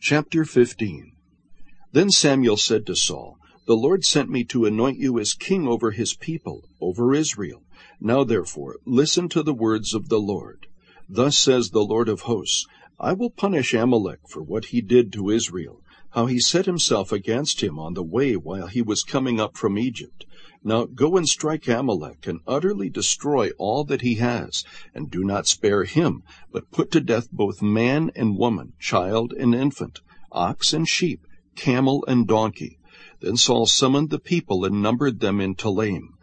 Chapter 15. Then Samuel said to Saul, "The Lord sent me to anoint you as king over his people, over Israel. Now therefore, listen to the words of the Lord. Thus says the Lord of hosts, I will punish Amalek for what he did to Israel, how he set himself against him on the way while he was coming up from Egypt. Now go and strike Amalek, and utterly destroy all that he has, and do not spare him, but put to death both man and woman, child and infant, ox and sheep, camel and donkey." Then Saul summoned the people and numbered them in Telaim,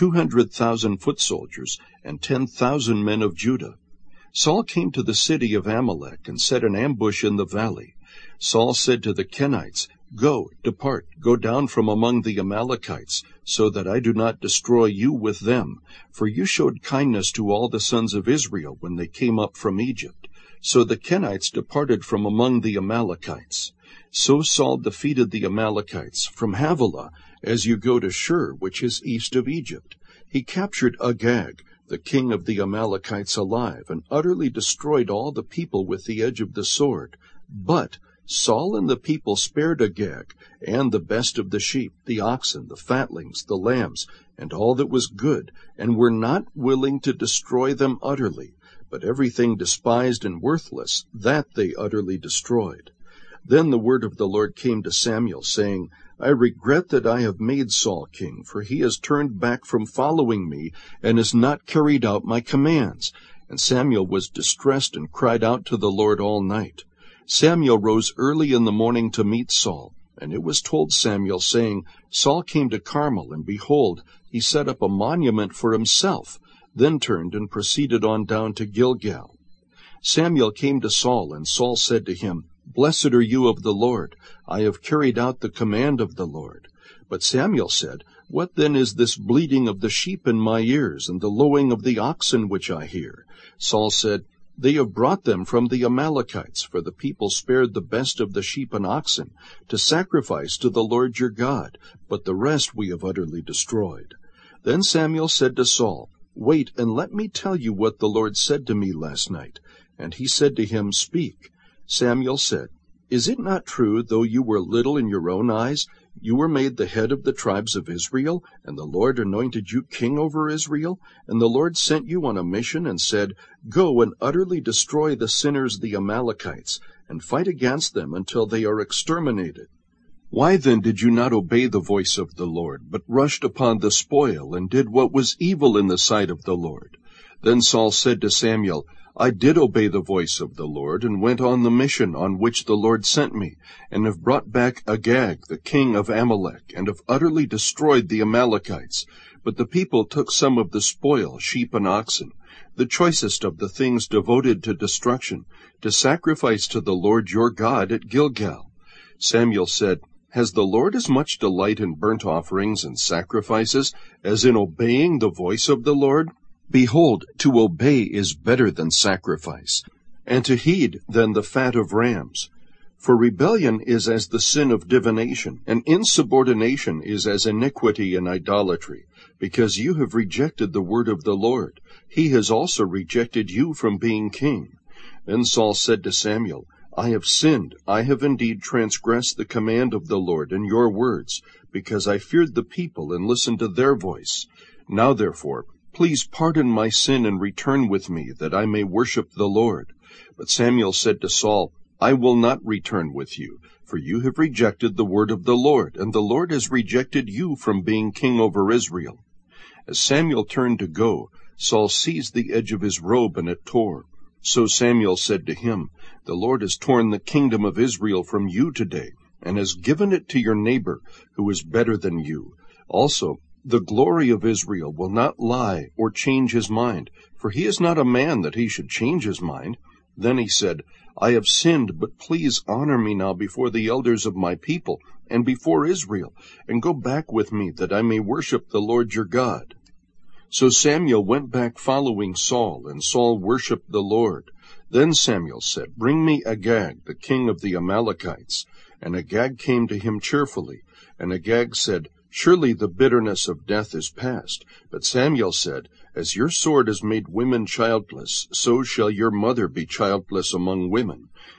200,000 foot soldiers, and 10,000 men of Judah. Saul came to the city of Amalek and set an ambush in the valley. Saul said to the Kenites, "Go, depart, go down from among the Amalekites, so that I do not destroy you with them. For you showed kindness to all the sons of Israel when they came up from Egypt." So the Kenites departed from among the Amalekites. So Saul defeated the Amalekites from Havilah, as you go to Shur, which is east of Egypt. He captured Agag, the king of the Amalekites, alive, and utterly destroyed all the people with the edge of the sword. But Saul and the people spared Agag, and the best of the sheep, the oxen, the fatlings, the lambs, and all that was good, and were not willing to destroy them utterly, but everything despised and worthless, that they utterly destroyed. Then the word of the Lord came to Samuel, saying, "I regret that I have made Saul king, for he has turned back from following me, and has not carried out my commands." And Samuel was distressed and cried out to the Lord all night. Samuel rose early in the morning to meet Saul, and it was told Samuel, saying, "Saul came to Carmel, and behold, he set up a monument for himself, then turned and proceeded on down to Gilgal." Samuel came to Saul, and Saul said to him, "Blessed are you of the Lord. I have carried out the command of the Lord." But Samuel said, "What then is this bleating of the sheep in my ears, and the lowing of the oxen which I hear?" Saul said, "They have brought them from the Amalekites, for the people spared the best of the sheep and oxen, to sacrifice to the Lord your God, but the rest we have utterly destroyed." Then Samuel said to Saul, "Wait, and let me tell you what the Lord said to me last night." And he said to him, "Speak." Samuel said, "Is it not true, though you were little in your own eyes, you were made the head of the tribes of Israel, and the Lord anointed you king over Israel? And the Lord sent you on a mission and said, 'Go and utterly destroy the sinners the Amalekites, and fight against them until they are exterminated.' Why then did you not obey the voice of the Lord, but rushed upon the spoil, and did what was evil in the sight of the Lord?" Then Saul said to Samuel, "I did obey the voice of the Lord, and went on the mission on which the Lord sent me, and have brought back Agag, the king of Amalek, and have utterly destroyed the Amalekites. But the people took some of the spoil, sheep and oxen, the choicest of the things devoted to destruction, to sacrifice to the Lord your God at Gilgal." Samuel said, "Has the Lord as much delight in burnt offerings and sacrifices as in obeying the voice of the Lord? Behold, to obey is better than sacrifice, and to heed than the fat of rams. For rebellion is as the sin of divination, and insubordination is as iniquity and idolatry. Because you have rejected the word of the Lord, he has also rejected you from being king." Then Saul said to Samuel, "I have sinned. I have indeed transgressed the command of the Lord and your words, because I feared the people and listened to their voice. Now therefore, please pardon my sin and return with me, that I may worship the Lord." But Samuel said to Saul, "I will not return with you, for you have rejected the word of the Lord, and the Lord has rejected you from being king over Israel." As Samuel turned to go, Saul seized the edge of his robe, and it tore. So Samuel said to him, "The Lord has torn the kingdom of Israel from you today, and has given it to your neighbor, who is better than you. Also, the glory of Israel will not lie or change his mind, for he is not a man that he should change his mind." Then he said, "I have sinned, but please honor me now before the elders of my people and before Israel, and go back with me, that I may worship the Lord your God." So Samuel went back following Saul, and Saul worshipped the Lord. Then Samuel said, "Bring me Agag, the king of the Amalekites." And Agag came to him cheerfully. And Agag said, "Surely the bitterness of death is past." But Samuel said, "As your sword has made women childless, so shall your mother be childless among women."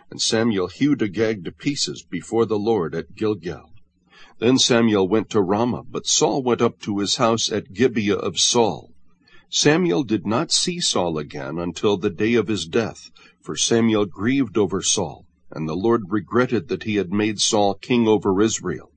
And Samuel hewed Agag to pieces before the Lord at Gilgal. Then Samuel went to Ramah, but Saul went up to his house at Gibeah of Saul. Samuel did not see Saul again until the day of his death, for Samuel grieved over Saul, and the Lord regretted that he had made Saul king over Israel.